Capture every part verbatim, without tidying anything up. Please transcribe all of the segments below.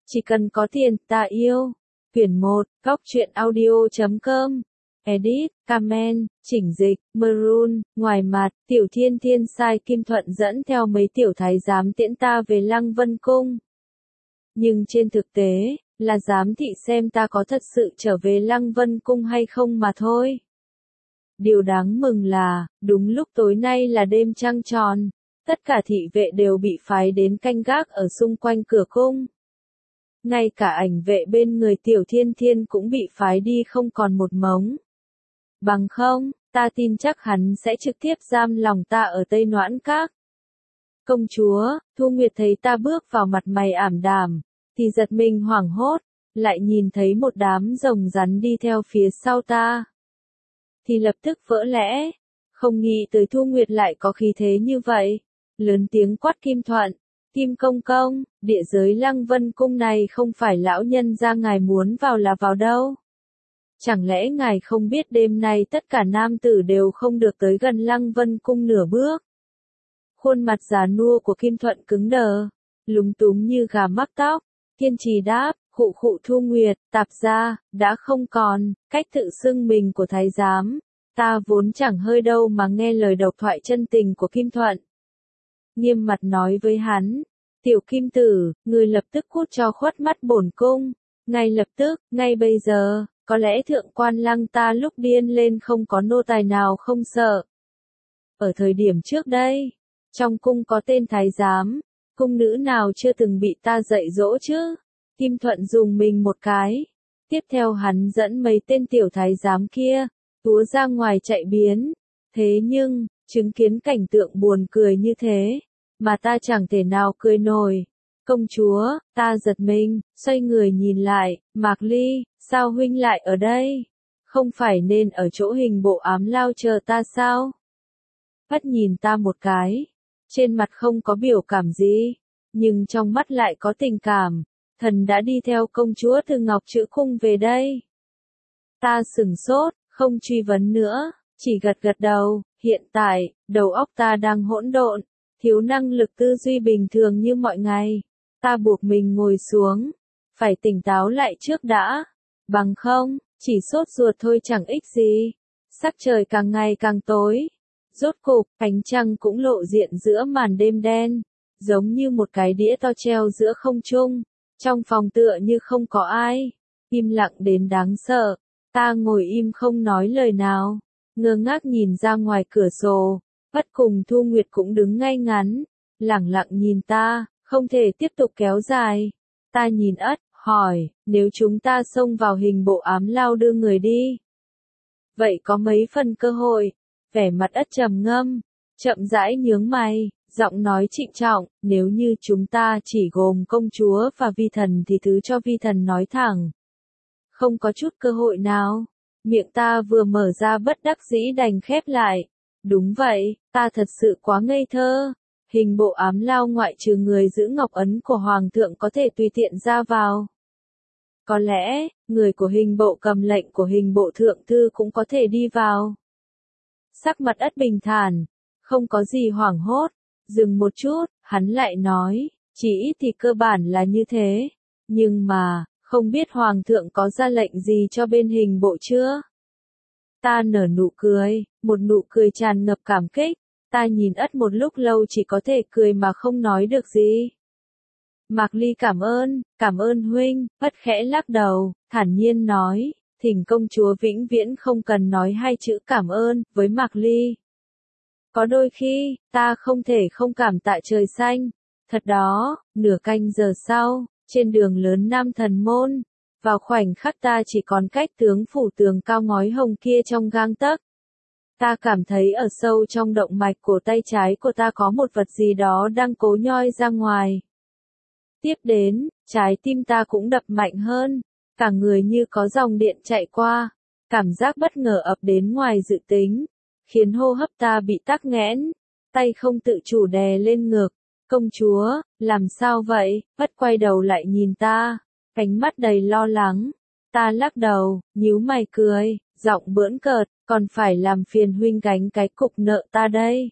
Chỉ cần có tiền, ta yêu. Quyển một, góc truyện audio chấm com. Edit, comment, chỉnh dịch, Maroon, ngoài mặt, Tiểu Thiên Thiên sai Kim Thuận dẫn theo mấy tiểu thái giám tiễn ta về Lăng Vân Cung. Nhưng trên thực tế, là giám thị xem ta có thật sự trở về Lăng Vân Cung hay không mà thôi. Điều đáng mừng là, đúng lúc tối nay là đêm trăng tròn, tất cả thị vệ đều bị phái đến canh gác ở xung quanh cửa cung. Ngay cả ảnh vệ bên người Tiểu Thiên Thiên cũng bị phái đi không còn một mống. Bằng không, ta tin chắc hắn sẽ trực tiếp giam lòng ta ở Tây Noãn Các. Công chúa, Thu Nguyệt thấy ta bước vào mặt mày ảm đạm, thì giật mình hoảng hốt, lại nhìn thấy một đám rồng rắn đi theo phía sau ta. Thì lập tức vỡ lẽ, không nghĩ tới Thu Nguyệt lại có khí thế như vậy, lớn tiếng quát Kim Thuận, Kim Công Công, địa giới Lăng Vân Cung này không phải lão nhân gia ngài muốn vào là vào đâu. Chẳng lẽ ngài không biết đêm nay tất cả nam tử đều không được tới gần Lăng Vân Cung nửa bước? Khuôn mặt già nua của Kim Thuận cứng đờ, lúng túng như gà mắc tóc, kiên trì đáp, khụ khụ Thu Nguyệt, tạp gia, đã không còn, cách tự xưng mình của thái giám, ta vốn chẳng hơi đâu mà nghe lời độc thoại chân tình của Kim Thuận. Nghiêm mặt nói với hắn, tiểu Kim Tử, người lập tức cút cho khuất mắt bổn cung, ngay lập tức, ngay bây giờ, có lẽ thượng quan Lăng ta lúc điên lên không có nô tài nào không sợ. Ở thời điểm trước đây, trong cung có tên thái giám, cung nữ nào chưa từng bị ta dạy dỗ chứ? Kim Thuận dùng mình một cái. Tiếp theo hắn dẫn mấy tên tiểu thái giám kia, túa ra ngoài chạy biến. Thế nhưng, chứng kiến cảnh tượng buồn cười như thế, mà ta chẳng thể nào cười nổi. Công chúa, ta giật mình, xoay người nhìn lại, Mạc Ly, sao huynh lại ở đây? Không phải nên ở chỗ hình bộ ám lao chờ ta sao? Bắt nhìn ta một cái, trên mặt không có biểu cảm gì, nhưng trong mắt lại có tình cảm. Thần đã đi theo công chúa từ Ngọc Chữ Cung về đây. Ta sửng sốt, không truy vấn nữa, chỉ gật gật đầu, hiện tại, đầu óc ta đang hỗn độn, thiếu năng lực tư duy bình thường như mọi ngày. Ta buộc mình ngồi xuống, phải tỉnh táo lại trước đã, bằng không, chỉ sốt ruột thôi chẳng ích gì. Sắc trời càng ngày càng tối, rốt cục, ánh trăng cũng lộ diện giữa màn đêm đen, giống như một cái đĩa to treo giữa không trung. Trong phòng tựa như không có ai, im lặng đến đáng sợ, ta ngồi im không nói lời nào, ngơ ngác nhìn ra ngoài cửa sổ, bất cùng Thu Nguyệt cũng đứng ngay ngắn, lẳng lặng nhìn ta, không thể tiếp tục kéo dài. Ta nhìn Ất, hỏi, nếu chúng ta xông vào hình bộ ám lao đưa người đi, vậy có mấy phần cơ hội? Vẻ mặt Ất trầm ngâm, chậm rãi nhướng mày. Giọng nói trịnh trọng, nếu như chúng ta chỉ gồm công chúa và vi thần thì thứ cho vi thần nói thẳng. Không có chút cơ hội nào. Miệng ta vừa mở ra bất đắc dĩ đành khép lại. Đúng vậy, ta thật sự quá ngây thơ. Hình bộ ám lao ngoại trừ người giữ ngọc ấn của hoàng thượng có thể tùy tiện ra vào. Có lẽ, người của hình bộ cầm lệnh của hình bộ thượng thư cũng có thể đi vào. Sắc mặt Ất bình thản, không có gì hoảng hốt. Dừng một chút, hắn lại nói, chỉ ít thì cơ bản là như thế. Nhưng mà, không biết Hoàng thượng có ra lệnh gì cho bên hình bộ chưa? Ta nở nụ cười, một nụ cười tràn ngập cảm kích. Ta nhìn Ất một lúc lâu chỉ có thể cười mà không nói được gì. Mạc Ly cảm ơn, cảm ơn huynh, Ất khẽ lắc đầu, thản nhiên nói, thỉnh công chúa vĩnh viễn không cần nói hai chữ cảm ơn, với Mạc Ly. Có đôi khi, ta không thể không cảm tạ trời xanh. Thật đó, nửa canh giờ sau, trên đường lớn Nam Thần Môn, vào khoảnh khắc ta chỉ còn cách tướng phủ tường cao ngói hồng kia trong gang tấc. Ta cảm thấy ở sâu trong động mạch của tay trái của ta có một vật gì đó đang cố nhoi ra ngoài. Tiếp đến, trái tim ta cũng đập mạnh hơn, cả người như có dòng điện chạy qua, cảm giác bất ngờ ập đến ngoài dự tính. Khiến hô hấp ta bị tắc nghẽn, tay không tự chủ đè lên ngực. Công chúa, làm sao vậy? Ất quay đầu lại nhìn ta, ánh mắt đầy lo lắng. Ta lắc đầu, nhíu mày cười, giọng bỡn cợt, còn phải làm phiền huynh gánh cái cục nợ ta đây.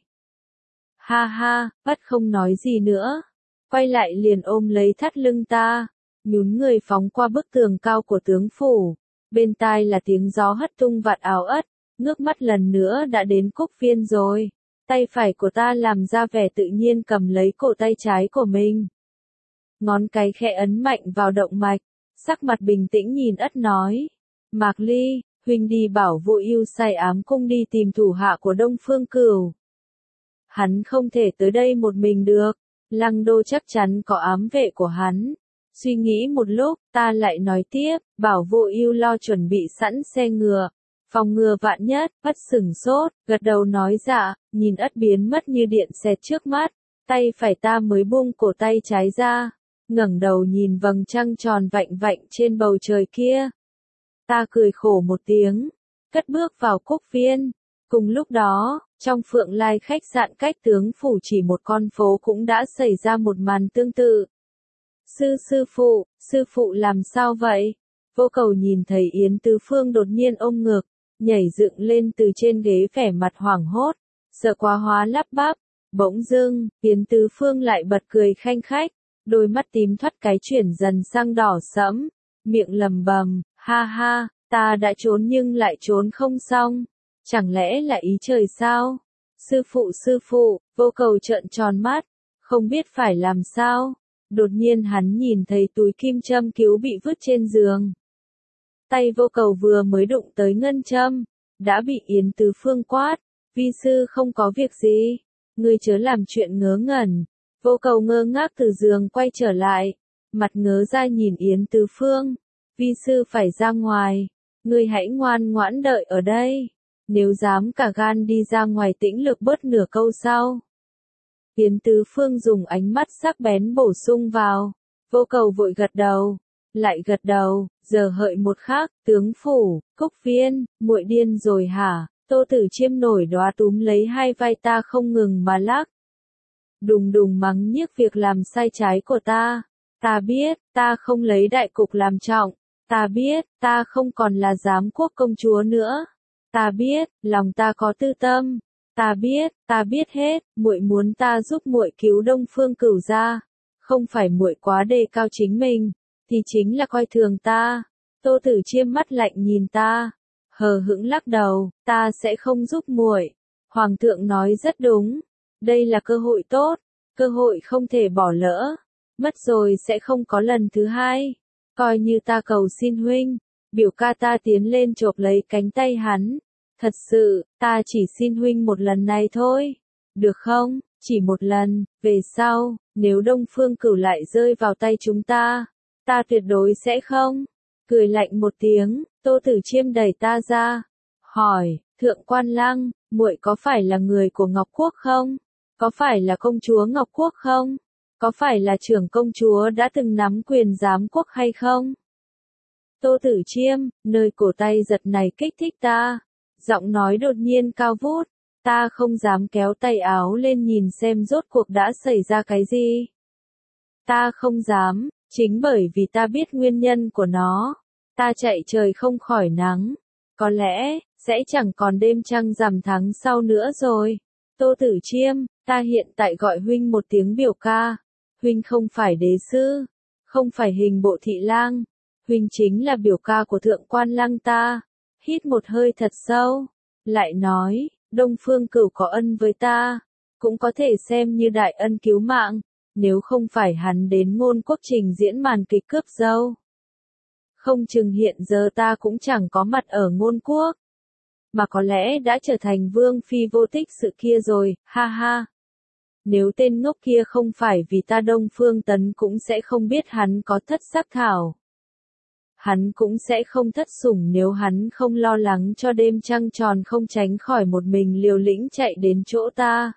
Ha ha, Ất không nói gì nữa, quay lại liền ôm lấy thắt lưng ta, nhún người phóng qua bức tường cao của tướng phủ. Bên tai là tiếng gió hất tung vạt áo ất, ngước mắt lần nữa đã đến Cúc Viên rồi. Tay phải của ta làm ra vẻ tự nhiên cầm lấy cổ tay trái của mình. Ngón cái khẽ ấn mạnh vào động mạch, sắc mặt bình tĩnh nhìn ất nói. Mạc Ly, huynh đi bảo Vô Ưu sai ám cung đi tìm thủ hạ của Đông Phương Cửu. Hắn không thể tới đây một mình được, Lăng Đô chắc chắn có ám vệ của hắn. Suy nghĩ một lúc, ta lại nói tiếp, bảo Vô Ưu lo chuẩn bị sẵn xe ngựa, phòng ngừa vạn nhất. Ất sửng sốt, gật đầu nói dạ, nhìn ất biến mất như điện xẹt trước mắt, tay phải ta mới buông cổ tay trái ra, ngẩng đầu nhìn vầng trăng tròn vạnh vạnh trên bầu trời kia. Ta cười khổ một tiếng, cất bước vào Cúc Viên. Cùng lúc đó, trong Phượng Lai khách sạn cách tướng phủ chỉ một con phố cũng đã xảy ra một màn tương tự. Sư sư phụ, sư phụ làm sao vậy? Vô Cầu nhìn thấy Yến Tứ Phương đột nhiên ôm ngực, nhảy dựng lên từ trên ghế vẻ mặt hoảng hốt, sợ quá hóa lắp bắp. Bỗng dưng, Yến Tứ Phương lại bật cười khanh khách, đôi mắt tím thoắt cái chuyển dần sang đỏ sẫm, miệng lầm bầm, ha ha, ta đã trốn nhưng lại trốn không xong. Chẳng lẽ là ý trời sao? Sư phụ sư phụ, Vô Cầu trợn tròn mắt, không biết phải làm sao. Đột nhiên hắn nhìn thấy túi kim châm cứu bị vứt trên giường. Tay Vô Cầu vừa mới đụng tới ngân châm, đã bị Yến Tứ Phương quát, vi sư không có việc gì, ngươi chớ làm chuyện ngớ ngẩn. Vô Cầu ngơ ngác từ giường quay trở lại, mặt ngớ ra nhìn Yến Tứ Phương, vi sư phải ra ngoài, ngươi hãy ngoan ngoãn đợi ở đây, nếu dám cả gan đi ra ngoài tĩnh lực bớt nửa câu sau. Yến Tứ Phương dùng ánh mắt sắc bén bổ sung vào, Vô Cầu vội gật đầu, lại gật đầu, giờ hợi một khắc, tướng phủ, Cúc Viên, muội điên rồi hả? Tô Tử Chiêm nổi đoá túm lấy hai vai ta không ngừng mà lắc. Đùng đùng mắng nhiếc việc làm sai trái của ta. Ta biết, ta không lấy đại cục làm trọng. Ta biết, ta không còn là giám quốc công chúa nữa. Ta biết, lòng ta có tư tâm. Ta biết, ta biết hết, muội muốn ta giúp muội cứu Đông Phương Cửu ra. Không phải muội quá đề cao chính mình, thì chính là coi thường ta. Tô Tử Chiêm mắt lạnh nhìn ta, hờ hững lắc đầu, ta sẽ không giúp muội. Hoàng thượng nói rất đúng, đây là cơ hội tốt, cơ hội không thể bỏ lỡ, mất rồi sẽ không có lần thứ hai. Coi như ta cầu xin huynh. Biểu ca ta tiến lên chộp lấy cánh tay hắn. Thật sự, ta chỉ xin huynh một lần này thôi. Được không? Chỉ một lần, về sau, nếu Đông Phương Cửu lại rơi vào tay chúng ta, ta tuyệt đối sẽ không. Cười lạnh một tiếng, Tô Tử Chiêm đẩy ta ra, hỏi, Thượng Quan Lăng, muội có phải là người của Ngọc Quốc không? Có phải là công chúa Ngọc Quốc không? Có phải là trưởng công chúa đã từng nắm quyền giám quốc hay không? Tô Tử Chiêm, nơi cổ tay giật này kích thích ta. Giọng nói đột nhiên cao vút, ta không dám kéo tay áo lên nhìn xem rốt cuộc đã xảy ra cái gì. Ta không dám, chính bởi vì ta biết nguyên nhân của nó. Ta chạy trời không khỏi nắng. Có lẽ, sẽ chẳng còn đêm trăng rằm tháng sau nữa rồi. Tô Tử Chiêm, ta hiện tại gọi huynh một tiếng biểu ca. Huynh không phải đế sư, không phải hình bộ thị lang. Huynh chính là biểu ca của Thượng Quan Lăng ta. Hít một hơi thật sâu, lại nói, Đông Phương Cửu có ân với ta, cũng có thể xem như đại ân cứu mạng, nếu không phải hắn đến Ngôn Quốc trình diễn màn kịch cướp dâu. Không chừng hiện giờ ta cũng chẳng có mặt ở Ngôn Quốc, mà có lẽ đã trở thành vương phi vô tích sự kia rồi, ha ha. Nếu tên ngốc kia không phải vì ta Đông Phương Tấn cũng sẽ không biết hắn có thất sắc thảo. Hắn cũng sẽ không thất sủng nếu hắn không lo lắng cho đêm trăng tròn không tránh khỏi một mình liều lĩnh chạy đến chỗ ta.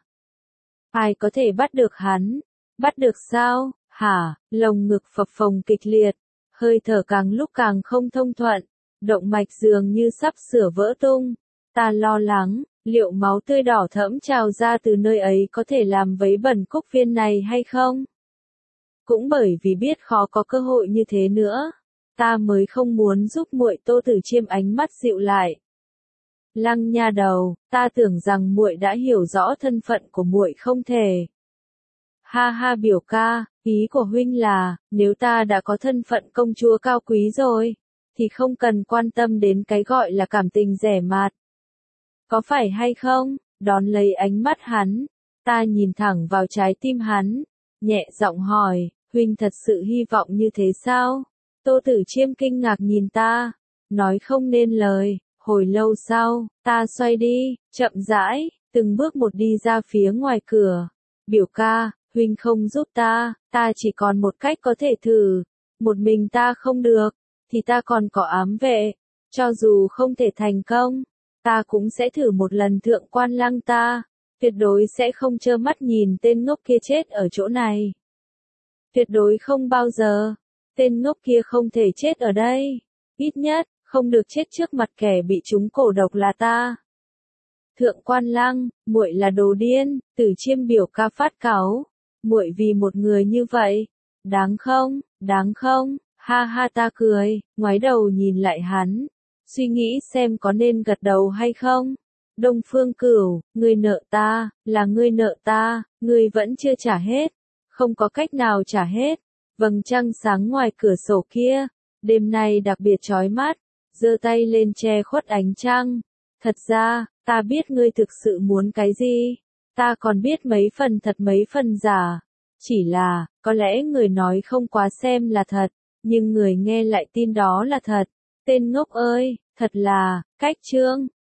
Ai có thể bắt được hắn? Bắt được sao? Hả? Lồng ngực phập phồng kịch liệt, hơi thở càng lúc càng không thông thuận, động mạch dường như sắp sửa vỡ tung. Ta lo lắng, liệu máu tươi đỏ thẫm trào ra từ nơi ấy có thể làm vấy bẩn Cúc Viên này hay không? Cũng bởi vì biết khó có cơ hội như thế nữa, ta mới không muốn giúp muội. Tô Tử Chiêm ánh mắt dịu lại. Lăng nha đầu, ta tưởng rằng muội đã hiểu rõ thân phận của muội không thể. Ha ha biểu ca, Ý của huynh là, nếu ta đã có thân phận công chúa cao quý rồi, thì không cần quan tâm đến cái gọi là cảm tình rẻ mạt. Có phải hay không? Đón lấy ánh mắt hắn, ta nhìn thẳng vào trái tim hắn, nhẹ giọng hỏi, huynh thật sự hy vọng như thế sao? Tô Tử Chiêm kinh ngạc nhìn ta, nói không nên lời, hồi lâu sau, ta xoay đi, chậm rãi, từng bước một đi ra phía ngoài cửa. Biểu ca, huynh không giúp ta, ta chỉ còn một cách có thể thử, một mình ta không được, thì ta còn có ám vệ, cho dù không thể thành công, ta cũng sẽ thử một lần thượng quan lăng ta, tuyệt đối sẽ không trơ mắt nhìn tên ngốc kia chết ở chỗ này. Tuyệt đối không bao giờ, tên ngốc kia không thể chết ở đây, ít nhất, không được chết trước mặt kẻ bị trúng cổ độc là ta. Thượng quan lăng, muội là đồ điên, Tử Chiêm biểu ca phát cáu, muội vì một người như vậy, đáng không, đáng không, ha ha ta cười, ngoái đầu nhìn lại hắn, suy nghĩ xem có nên gật đầu hay không. Đông Phương Cửu, ngươi nợ ta, là ngươi nợ ta, ngươi vẫn chưa trả hết, không có cách nào trả hết. Vầng trăng sáng ngoài cửa sổ kia, đêm nay đặc biệt chói mắt, giơ tay lên che khuất ánh trăng. Thật ra, ta biết ngươi thực sự muốn cái gì, ta còn biết mấy phần thật mấy phần giả. Chỉ là, có lẽ người nói không quá xem là thật, nhưng người nghe lại tin đó là thật. Tên ngốc ơi, thật là, cách chương.